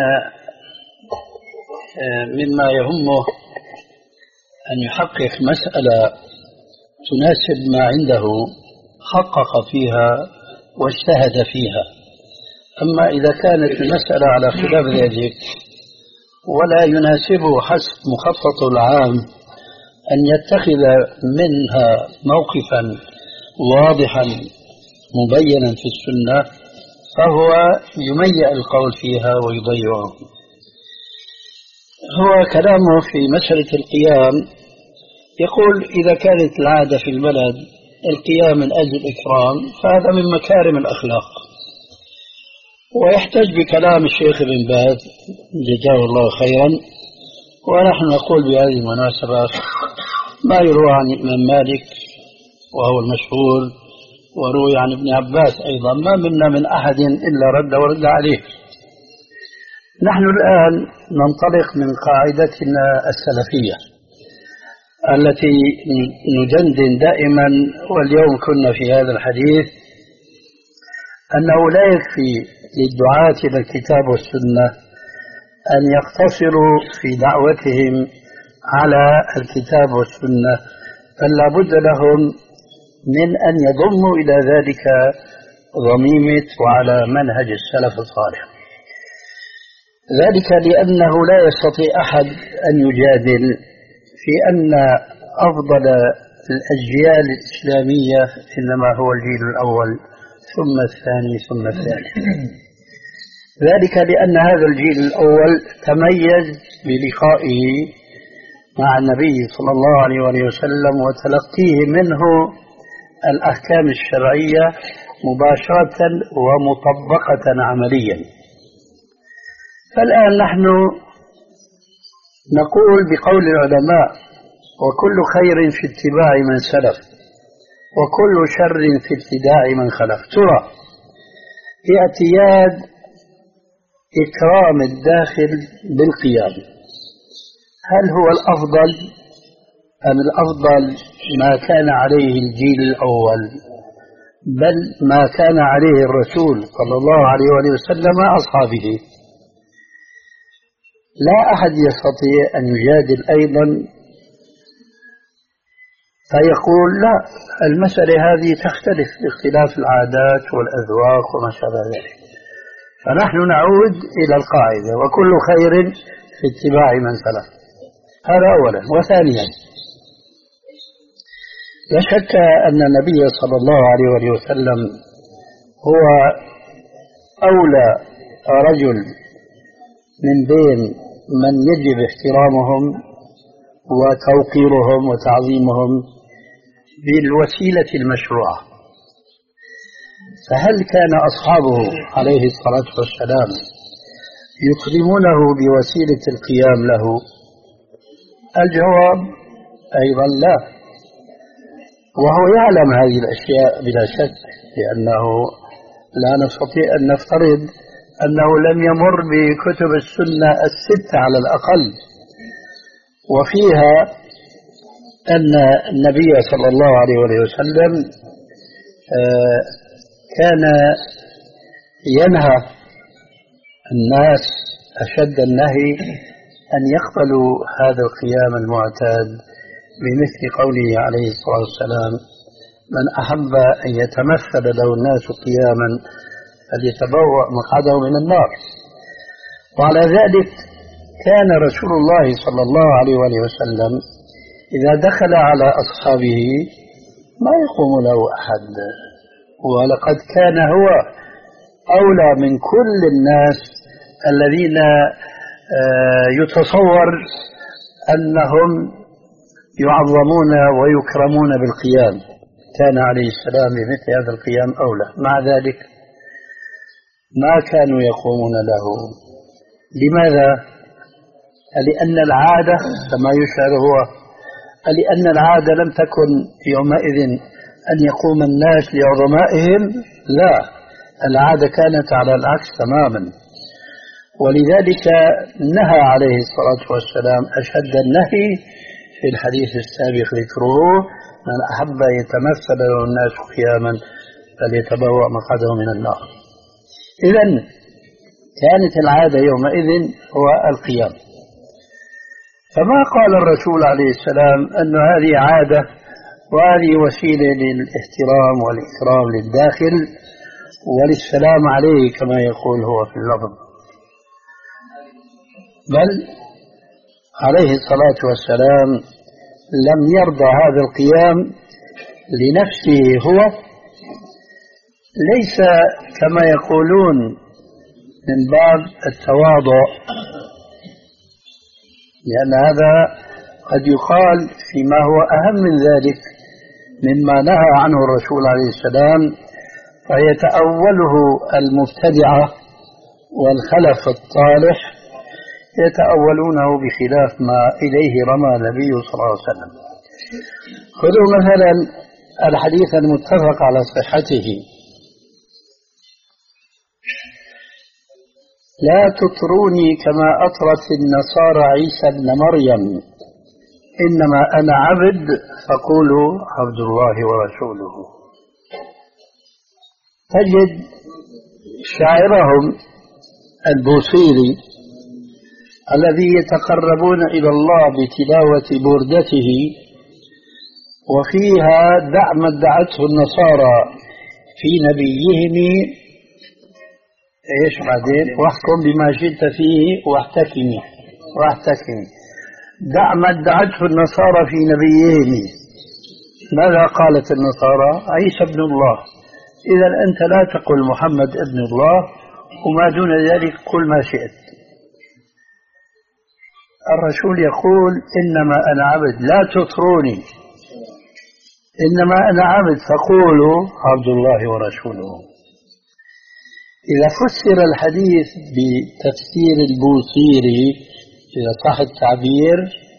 مما يهمه أن يحقق مسألة تناسب ما عنده حقق فيها واجتهد فيها. أما إذا كانت المسألة على خلاف ذلك ولا يناسبه حسب مخطط العام أن يتخذ منها موقفا واضحا مبينا في السنة فهو يميع القول فيها ويضيعه. هو كلامه في مسألة القيام يقول إذا كانت العادة في البلد القيام من أجل الإكرام فهذا من مكارم الأخلاق، ويحتج بكلام الشيخ ابن باز جزاه الله خيرا. ونحن نقول بهذه المناسبة ما يروى عن الإمام مالك وهو المشهور وروي عن ابن عباس أيضا، ما منا من أحد إلا رد ورد عليه. نحن الآن ننطلق من قاعدتنا السلفية التي ندندن دائما، واليوم كنا في هذا الحديث، أنه لا يكفي للدعاة إلى الكتاب والسنة أن يقتصروا في دعوتهم على الكتاب والسنة، بل لابد لهم من أن يضموا إلى ذلك ضميمة وعلى منهج السلف الصالح. ذلك لأنه لا يستطيع أحد أن يجادل في أن أفضل الأجيال الإسلامية إنما هو الجيل الأول ثم الثاني ثم الثالث. ذلك لأن هذا الجيل الأول تميز بلقائه مع النبي صلى الله عليه وسلم وتلقيه منه الأحكام الشرعية مباشرة ومطبقة عمليا. فالآن نحن نقول بقول العلماء: وكل خير في اتباع من سلف، وكل شر في ابتداع من خلف. ترى في اعتياد إكرام الداخل بالقيام، هل هو الأفضل أم الأفضل ما كان عليه الجيل الأول، بل ما كان عليه الرسول صلى الله عليه وسلم أصحابه؟ لا أحد يستطيع أن يجادل أيضا فيقول لا، المسألة هذه تختلف باختلاف العادات والأذواق وما شابه ذلك. فنحن نعود إلى القاعدة: وكل خير في اتباع من سلف. هذا أولا. وثانيا، لا شك أن النبي صلى الله عليه وسلم هو أولى رجل من بين من يجب احترامهم وتوقيرهم وتعظيمهم بالوسيلة المشروعة. فهل كان أصحابه عليه الصلاة والسلام يكرمونه بوسيلة القيام له؟ الجواب أيضا لا، وهو يعلم هذه الأشياء بلا شك، لأنه لا نستطيع أن نفترض أنه لم يمر بكتب السنة الستة على الأقل، وفيها أن النبي صلى الله عليه وسلم كان ينهى الناس أشد النهي أن يقبلوا هذا القيام المعتاد، بمثل قوله عليه الصلاة والسلام: من أحب أن يتمثل له الناس قياما فليتبوأ مقعده من النار. وعلى ذلك كان رسول الله صلى الله عليه وسلم إذا دخل على أصحابه ما يقوم له أحد، ولقد كان هو أولى من كل الناس الذين يتصور أنهم يعظمون ويكرمون بالقيام. كان عليه السلام بمثل هذا القيام أولى، مع ذلك ما كانوا يقومون له. لماذا؟ لأن العادة كما يشعر هو، لأن العادة لم تكن يومئذ أن يقوم الناس لعظمائهم، لا، العادة كانت على العكس تماما. ولذلك نهى عليه الصلاة والسلام أشد النهي في الحديث السابق ذكره: من أحب أن يتمثل له الناس قياما فليتبوأ مقعده من النار. إذن كانت العادة يومئذ هو القيام. فما قال الرسول عليه السلام أن هذه عادة وهذه وسيلة للاحترام والإكرام للداخل وللسلام عليه كما يقول هو في اللفظ، بل عليه الصلاة والسلام لم يرضى هذا القيام لنفسه هو، ليس كما يقولون من باب التواضع، لأن هذا قد يقال فيما هو أهم من ذلك مما نهى عنه الرسول عليه السلام، فيتأوله المبتدعة والخلف الطالح يتأولونه بخلاف ما إليه رمى النبي صلى الله عليه وسلم. خذوا مثلا الحديث المتفق على صحته: لا تطروني كما أطرت النصارى عيسى ابن مريم، إنما أنا عبد فقولوا عبد الله ورسوله. تجد شاعرهم البوصيري الذي يتقربون إلى الله بتلاوة بردته وفيها دع ما ادعته النصارى في نبيهم ايش بعدين واحكم بما شئت فيه واحتكمي واحتكمي دع ما ادعته النصارى في نبيهم. ماذا قالت النصارى؟ عيسى ابن الله. إذا أنت لا تقل محمد ابن الله وما دون ذلك قل ما شئت. الرسول يقول إنما أنا عبد لا تطروني، إنما أنا عبد فقولوا عبد الله ورسوله. إذا فسر الحديث بتفسير البوصيري إذا صح التعبير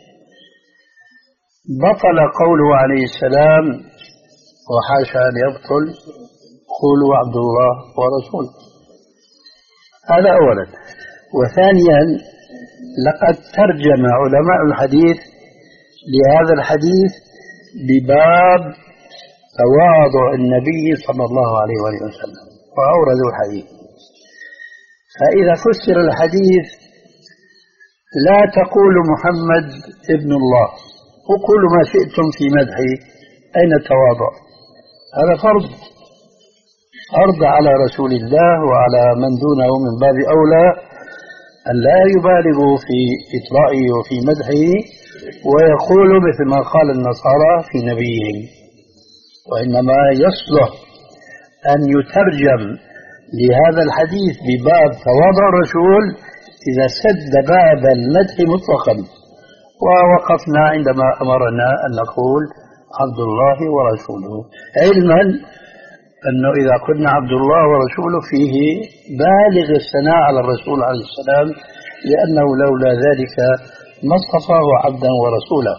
بطل قوله عليه السلام وحاشا أن يبطل قولوا عبد الله ورسوله. هذا أولا. وثانيا لقد ترجم علماء الحديث لهذا الحديث بباب تواضع النبي صلى الله عليه وسلم وأوردوا الحديث. فإذا فسر الحديث لا تقولوا محمد ابن الله وقولوا ما شئتم في مدحه، أين التواضع؟ هذا فرض فرض على رسول الله وعلى من دونه من باب أولى أن لا يبالغوا في إطرائه وفي مدحه ويقولوا مثل ما قال النصارى في نبيهم، وإنما يصلح أن يترجم لهذا الحديث بباب تواضع الرسول إذا سد باب المدح مطلقا. ووقفنا عندما أمرنا أن نقول عبد الله ورسوله، علما أنه إذا قلنا عبد الله ورسوله فيه بالغ الثناء على الرسول عليه السلام، لأنه لولا ذلك ما اصطفاه عبدا ورسولا.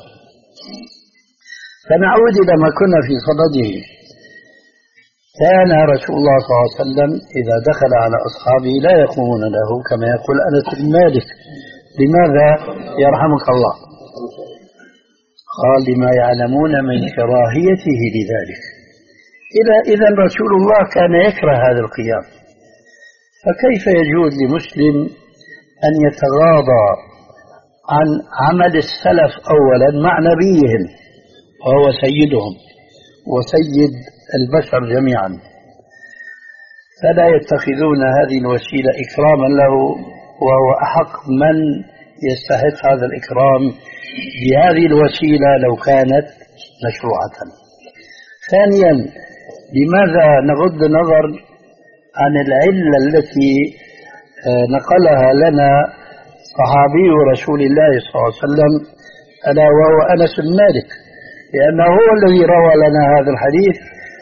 فنعود إلى ما كنا في صدده. كان رسول الله صلى الله عليه وسلم إذا دخل على أصحابه لا يقومون له كما يقول أنس بن مالك. لماذا؟ يرحمك الله. قال لما يعلمون من كراهيته لذلك. إذا إذا رسول الله كان يكره هذا القيام، فكيف يجوز لمسلم أن يتغاضى عن عمل السلف أولا مع نبيهم وهو سيدهم وسيد البشر جميعا؟ فلا يتخذون هذه الوسيلة إكراما له، وهو أحق من يستحق هذا الإكرام بهذه الوسيلة لو كانت مشروعة. ثانيا، لماذا نغض النظر عن العلة التي نقلها لنا صحابي رسول الله صلى الله عليه وسلم ألا وهو أنس بن مالك، لأنه هو الذي روى لنا هذا الحديث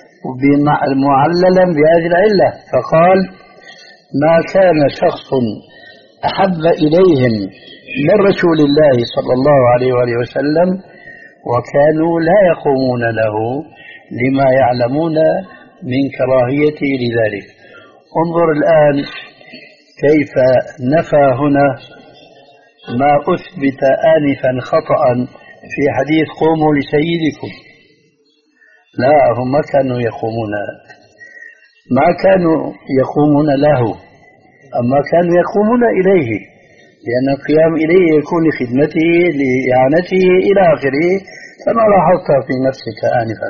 معللا بهذه العلة، فقال ما كان شخص أحب إليهم من رسول الله صلى الله عليه وآله وسلم وكانوا لا يقومون له لما يعلمون من كراهيته لذلك. انظر الآن كيف نفى هنا ما أثبت آنفا خطأ في حديث قوموا لسيدكم. لا، هم ما كانوا يقومون ما كانوا يقومون له، أما كانوا يقومون إليه، لأن القيام إليه يكون لخدمته لإعانته إلى آخره كما لاحظت في نفسك آنفا.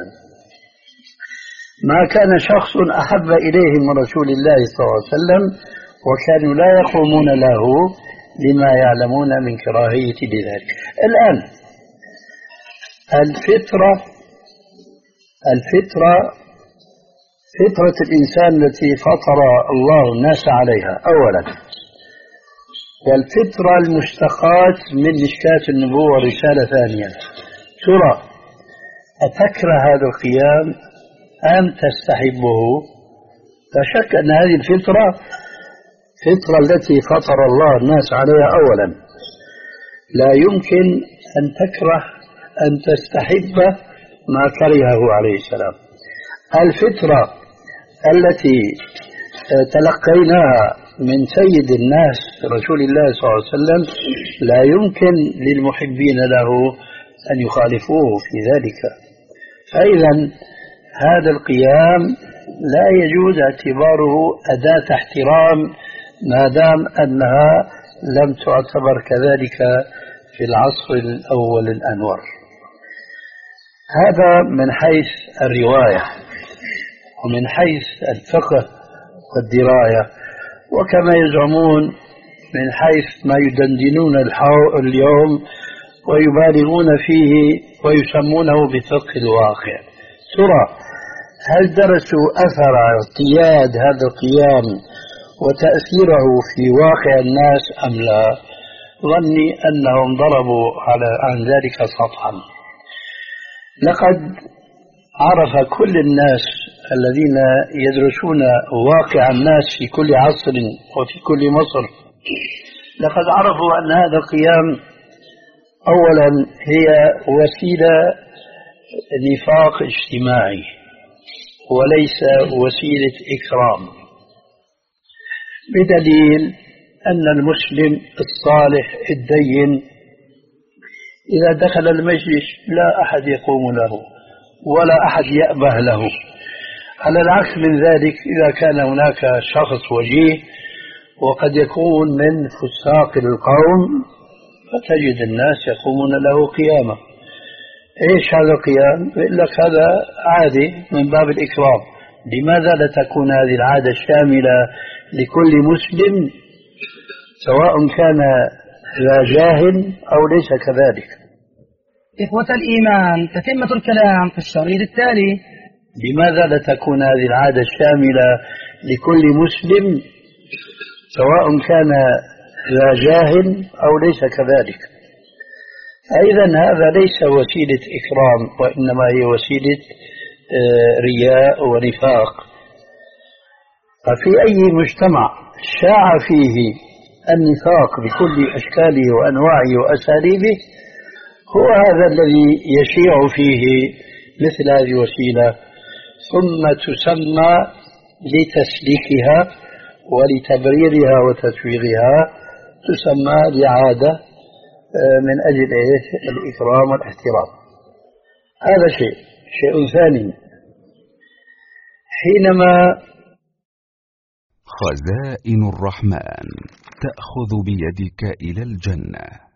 ما كان شخص أحب إليه من رسول الله صلى الله عليه وسلم وكانوا لا يقومون له لما يعلمون من كراهية لذلك. الآن الفطرة الفطرة فطرة الإنسان التي فطر الله الناس عليها أولا، والفطرة المشتقات من مشكاة النبوة رسالة ثانية. ترى أتكره هذا القيام أم تستحبه؟ لا شك أن هذه الفطرة فطرة التي فطر الله الناس عليها أولا، لا يمكن أن تكره أن تستحب ما كرهه عليه السلام. الفطرة التي تلقيناها من سيد الناس رسول الله صلى الله عليه وسلم لا يمكن للمحبين له أن يخالفوه في ذلك. فإذا هذا القيام لا يجوز اعتباره أداة احترام ما دام أنها لم تعتبر كذلك في العصر الأول الأنور. هذا من حيث الرواية، ومن حيث الفقه والدراية، وكما يزعمون من حيث ما يدندنون اليوم ويبالغون فيه ويسمونه بفقه الواقع. ترى هل درسوا أثر اعتياد هذا القيام وتأثيره في واقع الناس أم لا؟ ظني أنهم ضربوا على عن ذلك سطحا. لقد عرف كل الناس الذين يدرسون واقع الناس في كل عصر وفي كل مصر، لقد عرفوا أن هذا القيام أولا هي وسيلة نفاق اجتماعي وليس وسيلة إكرام، بدليل أن المسلم الصالح الدين إذا دخل المجلس لا أحد يقوم له ولا أحد يأبه له. على العكس من ذلك، إذا كان هناك شخص وجيه وقد يكون من فساق القوم فتجد الناس يقومون له قيامة. إيش هذا القيام؟ يقول لك هذا عادي من باب الإكرام. لماذا لا تكون هذه العادة الشاملة لكل مسلم سواء كان ذا جاهل أو ليس كذلك؟ إخوة الإيمان، تتمة الكلام في الشريط التالي. لماذا لا تكون هذه العادة الشاملة لكل مسلم سواء كان ذا جاهل أو ليس كذلك؟ أيضا هذا ليس وسيلة إكرام، وإنما هي وسيلة رياء ونفاق. ففي أي مجتمع شاع فيه النفاق بكل أشكاله وأنواعه وأساليبه هو هذا الذي يشيع فيه مثل هذه الوسيلة، ثم تسمى لتسليكها ولتبريرها وتسويغها تسمى لعادة من أجل إيش؟ الإكرام والاحترام. هذا شيء. شيء ثاني، حينما خزائن الرحمن تأخذ بيدك إلى الجنة.